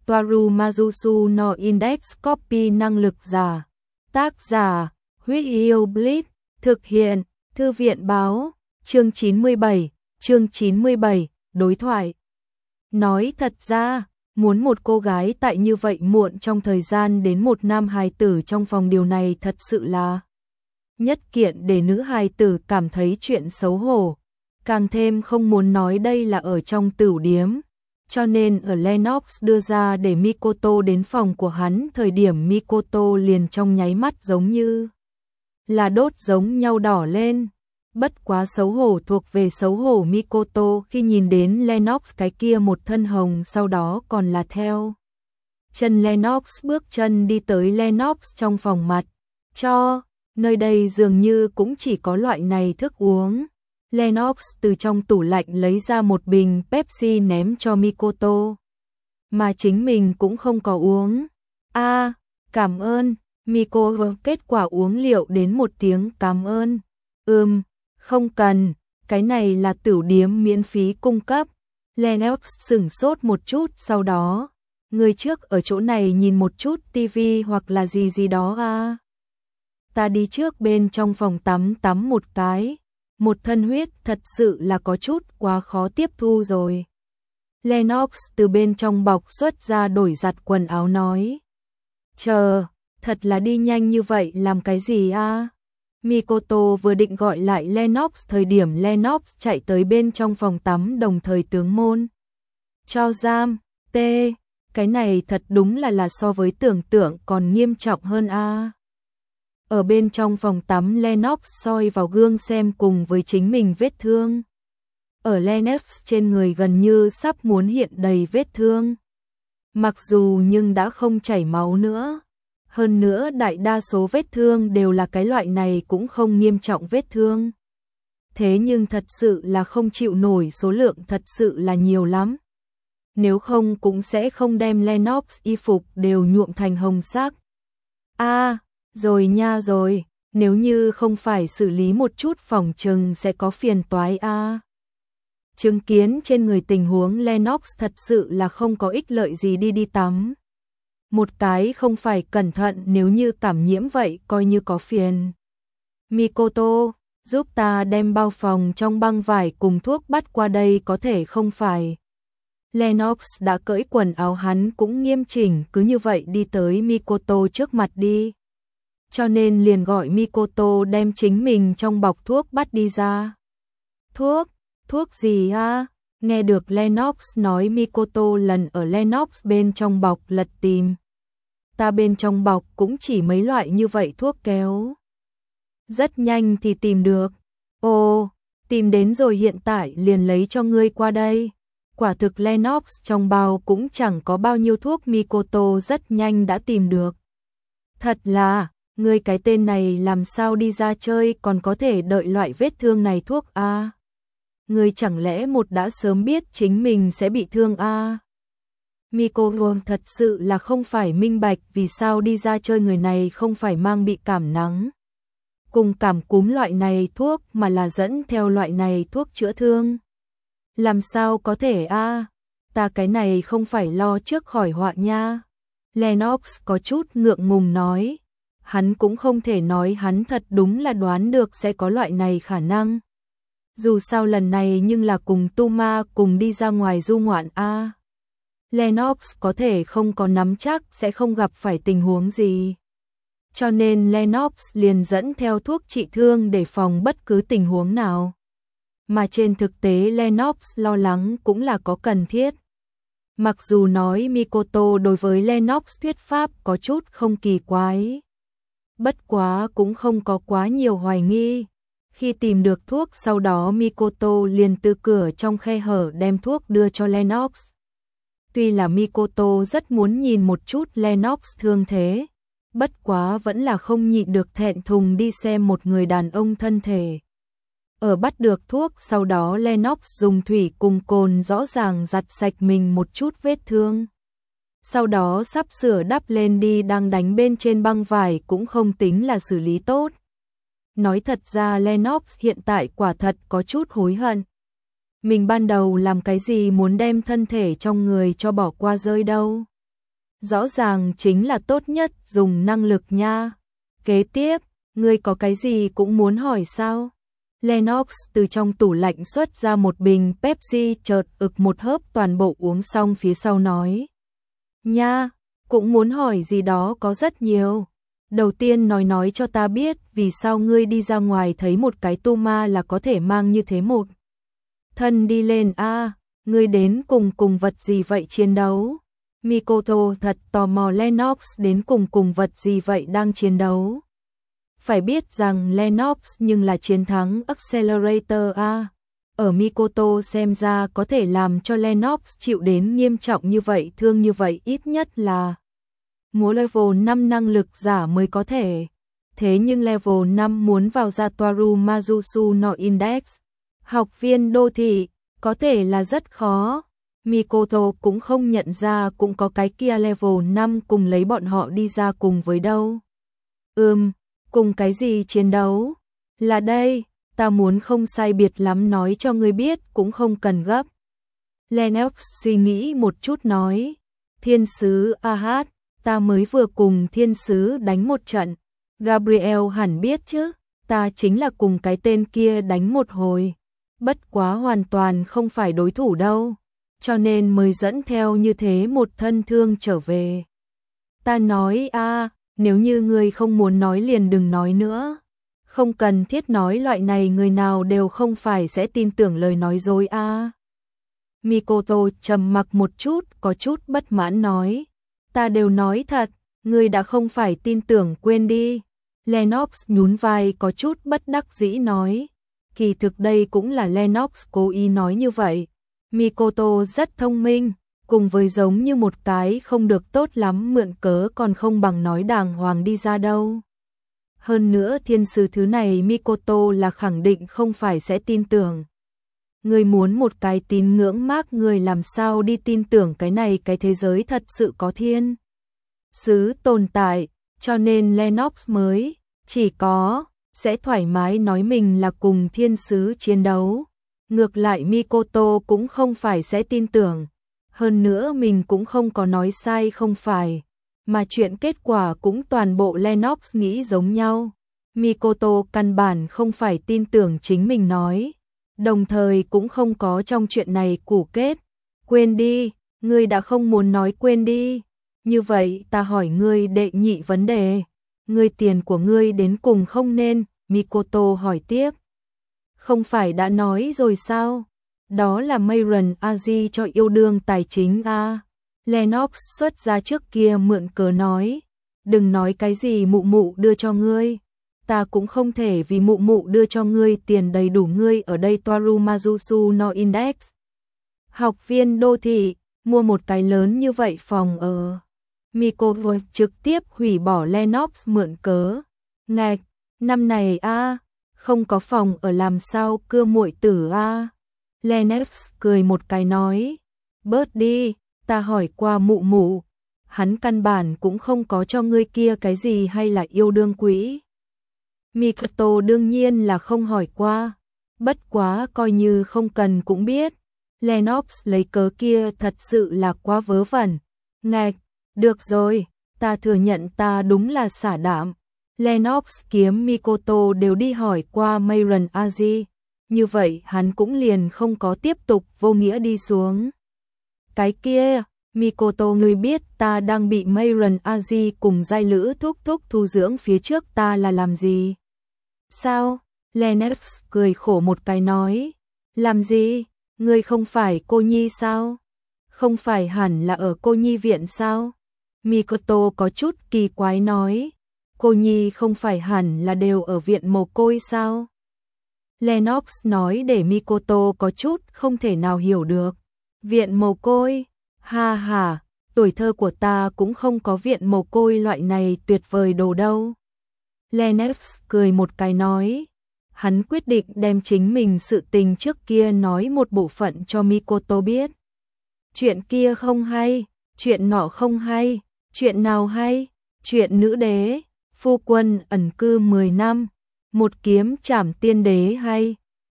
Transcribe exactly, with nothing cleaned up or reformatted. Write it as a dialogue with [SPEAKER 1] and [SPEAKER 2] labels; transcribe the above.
[SPEAKER 1] Toaru Majusu no Index Copy năng lực giả. Tác giả, Huyết Yêu Blitz, thực hiện, Thư viện báo, chương chín mươi bảy, chương chín mươi bảy, đối thoại. Nói thật ra, muốn một cô gái tại như vậy muộn trong thời gian đến một nam hài tử trong phòng điều này thật sự là nhất kiện để nữ hài tử cảm thấy chuyện xấu hổ, càng thêm không muốn nói đây là ở trong tửu điếm. Cho nên ở Lennox đưa ra để Mikoto đến phòng của hắn thời điểm Mikoto liền trong nháy mắt giống như là đốt giống nhau đỏ lên. Bất quá xấu hổ thuộc về xấu hổ Mikoto khi nhìn đến Lennox cái kia một thân hồng, sau đó còn là theo chân Lennox bước chân đi tới Lennox trong phòng mặt cho, nơi đây dường như cũng chỉ có loại này thức uống. Lennox từ trong tủ lạnh lấy ra một bình Pepsi ném cho Mikoto, mà chính mình cũng không có uống. A, à, cảm ơn. Mikoto kết quả uống liệu đến một tiếng cảm ơn. Ừm, không cần, cái này là tửu điếm miễn phí cung cấp. Lennox sửng sốt một chút, sau đó, người trước ở chỗ này nhìn một chút tivi hoặc là gì gì đó à. Ta đi trước bên trong phòng tắm tắm một cái. Một thân huyết thật sự là có chút quá khó tiếp thu rồi. Lennox từ bên trong bọc xuất ra đổi giặt quần áo nói. Chờ, thật là đi nhanh như vậy làm cái gì à? Mikoto vừa định gọi lại Lennox thời điểm Lennox chạy tới bên trong phòng tắm đồng thời tướng môn cho giam. T, cái này thật đúng là là so với tưởng tượng còn nghiêm trọng hơn a. À. Ở bên trong phòng tắm Lennox soi vào gương xem cùng với chính mình vết thương. Ở Lennox trên người gần như sắp muốn hiện đầy vết thương. Mặc dù nhưng đã không chảy máu nữa. Hơn nữa đại đa số vết thương đều là cái loại này cũng không nghiêm trọng vết thương. Thế nhưng thật sự là không chịu nổi, số lượng thật sự là nhiều lắm. Nếu không cũng sẽ không đem Lennox y phục đều nhuộm thành hồng sắc. A, à, rồi nha rồi, nếu như không phải xử lý một chút phòng trừng sẽ có phiền toái a. À. Chứng kiến trên người tình huống Lennox thật sự là không có ích lợi gì đi đi tắm. Một cái không phải cẩn thận nếu như cảm nhiễm vậy coi như có phiền. Mikoto, giúp ta đem bao phòng trong băng vải cùng thuốc bắt qua đây có thể không phải. Lennox đã cởi quần áo, hắn cũng nghiêm chỉnh cứ như vậy đi tới Mikoto trước mặt đi. Cho nên liền gọi Mikoto đem chính mình trong bọc thuốc bắt đi ra. Thuốc? Thuốc gì à? Nghe được Lennox nói Mikoto lần ở Lennox bên trong bọc lật tìm. Ta bên trong bọc cũng chỉ mấy loại như vậy thuốc kéo. Rất nhanh thì tìm được. Ồ, tìm đến rồi, hiện tại liền lấy cho ngươi qua đây. Quả thực Lennox trong bao cũng chẳng có bao nhiêu thuốc, Mikoto rất nhanh đã tìm được. Thật là, ngươi cái tên này làm sao đi ra chơi còn có thể đợi loại vết thương này thuốc a? À? Ngươi chẳng lẽ một đã sớm biết chính mình sẽ bị thương a? À? Mikoto thật sự là không phải minh bạch vì sao đi ra chơi người này không phải mang bị cảm nắng cùng cảm cúm loại này thuốc mà là dẫn theo loại này thuốc chữa thương. Làm sao có thể a? À? Ta cái này không phải lo trước khỏi họa nha. Lennox có chút ngượng ngùng nói. Hắn cũng không thể nói hắn thật đúng là đoán được sẽ có loại này khả năng. Dù sao lần này nhưng là cùng Tuma cùng đi ra ngoài du ngoạn a. À. Lennox có thể không có nắm chắc sẽ không gặp phải tình huống gì. Cho nên Lennox liền dẫn theo thuốc trị thương để phòng bất cứ tình huống nào. Mà trên thực tế Lennox lo lắng cũng là có cần thiết. Mặc dù nói Mikoto đối với Lennox thuyết pháp có chút không kỳ quái. Bất quá cũng không có quá nhiều hoài nghi. Khi tìm được thuốc sau đó Mikoto liền từ cửa trong khe hở đem thuốc đưa cho Lennox. Tuy là Mikoto rất muốn nhìn một chút Lennox thương thế, bất quá vẫn là không nhịn được thẹn thùng đi xem một người đàn ông thân thể. Ở bắt được thuốc sau đó Lennox dùng thủy cùng cồn rõ ràng giặt sạch mình một chút vết thương. Sau đó sắp sửa đắp lên đi, đang đánh bên trên băng vải cũng không tính là xử lý tốt. Nói thật ra Lennox hiện tại quả thật có chút hối hận. Mình ban đầu làm cái gì muốn đem thân thể trong người cho bỏ qua rơi đâu. rõ ràng chính là tốt nhất dùng năng lực nha. Kế tiếp, ngươi có cái gì cũng muốn hỏi sao? Lennox từ trong tủ lạnh xuất ra một bình Pepsi, chợt ực một hớp toàn bộ uống xong phía sau nói. Nha, cũng muốn hỏi gì đó có rất nhiều. Đầu tiên nói nói cho ta biết vì sao ngươi đi ra ngoài thấy một cái tu ma là có thể mang như thế một. Thân đi lên a, à, ngươi đến cùng cùng vật gì vậy chiến đấu? Mikoto thật tò mò Lennox đến cùng cùng vật gì vậy đang chiến đấu. Phải biết rằng Lennox nhưng là chiến thắng Accelerator A. Ở Mikoto xem ra có thể làm cho Lennox chịu đến nghiêm trọng như vậy, thương như vậy ít nhất là múa level năm năng lực giả mới có thể. Thế nhưng level năm muốn vào Jatoru Mazusu no Index, học viên đô thị, có thể là rất khó. Mikoto cũng không nhận ra cũng có cái kia level năm cùng lấy bọn họ đi ra cùng với đâu. Ừm, cùng cái gì chiến đấu? Là đây, ta muốn không sai biệt lắm nói cho ngươi biết cũng không cần gấp. Lennox suy nghĩ một chút nói, thiên sứ Ahad, ta mới vừa cùng thiên sứ đánh một trận. Gabriel hẳn biết chứ, ta chính là cùng cái tên kia đánh một hồi. Bất quá hoàn toàn không phải đối thủ đâu, cho nên mới dẫn theo như thế một thân thương trở về. Ta nói a, à, nếu như ngươi không muốn nói liền đừng nói nữa. Không cần thiết nói loại này, người nào đều không phải sẽ tin tưởng lời nói dối a. À. Mikoto trầm mặc một chút, có chút bất mãn nói, ta đều nói thật, ngươi đã không phải tin tưởng quên đi. Lennox nhún vai có chút bất đắc dĩ nói, kỳ thực đây cũng là Lennox cố ý nói như vậy. Mikoto rất thông minh, cùng với giống như một cái không được tốt lắm mượn cớ còn không bằng nói đàng hoàng đi ra đâu. Hơn nữa thiên sứ thứ này Mikoto là khẳng định không phải sẽ tin tưởng. Người muốn một cái tín ngưỡng mác, người làm sao đi tin tưởng cái này, cái thế giới thật sự có thiên sứ tồn tại, cho nên Lennox mới chỉ có sẽ thoải mái nói mình là cùng thiên sứ chiến đấu. Ngược lại Mikoto cũng không phải sẽ tin tưởng. Hơn nữa mình cũng không có nói sai không phải. Mà chuyện kết quả cũng toàn bộ Lennox nghĩ giống nhau. Mikoto căn bản không phải tin tưởng chính mình nói. Đồng thời cũng không có trong chuyện này củ kết. Quên đi, ngươi đã không muốn nói quên đi. Như vậy ta hỏi ngươi đệ nhị vấn đề. Ngươi tiền của ngươi đến cùng không nên, Mikoto hỏi tiếp. Không phải đã nói rồi sao? Đó là Mayron Aji cho yêu đương tài chính a. Lennox xuất ra trước kia mượn cớ nói, đừng nói cái gì mụ mụ đưa cho ngươi, ta cũng không thể vì mụ mụ đưa cho ngươi tiền đầy đủ, ngươi ở đây Toru Mazusu no Index. Học viên đô thị, mua một cái lớn như vậy phòng ở. Mikoto trực tiếp hủy bỏ Lennox mượn cớ. Ngạch, năm này a, không có phòng ở làm sao cưa muội tử a. Lennox cười một cái nói, bớt đi, ta hỏi qua mụ mụ, hắn căn bản cũng không có cho ngươi kia cái gì hay là yêu đương quỹ. Mikoto đương nhiên là không hỏi qua, bất quá coi như không cần cũng biết. Lennox lấy cớ kia thật sự là quá vớ vẩn. Ngạch, được rồi, ta thừa nhận ta đúng là xả đạm. Lennox kiếm Mikoto đều đi hỏi qua Mayron Aji, như vậy hắn cũng liền không có tiếp tục vô nghĩa đi xuống. Cái kia, Mikoto, ngươi biết ta đang bị Mayron Aji cùng giai lữ thúc thúc thu dưỡng phía trước ta là làm gì? Sao? Lennox cười khổ một cái nói, làm gì? Ngươi không phải cô nhi sao? Không phải hẳn là ở cô nhi viện sao? Mikoto có chút kỳ quái nói, cô nhi không phải hẳn là đều ở viện mồ côi sao? Lennox nói để Mikoto có chút không thể nào hiểu được. Viện mồ côi? Ha ha, tuổi thơ của ta cũng không có viện mồ côi loại này tuyệt vời đồ đâu. Lennox cười một cái nói, hắn quyết định đem chính mình sự tình trước kia nói một bộ phận cho Mikoto biết. Chuyện kia không hay, chuyện nọ không hay, chuyện nào hay? Chuyện nữ đế, phu quân ẩn cư mười năm, một kiếm trảm tiên đế hay,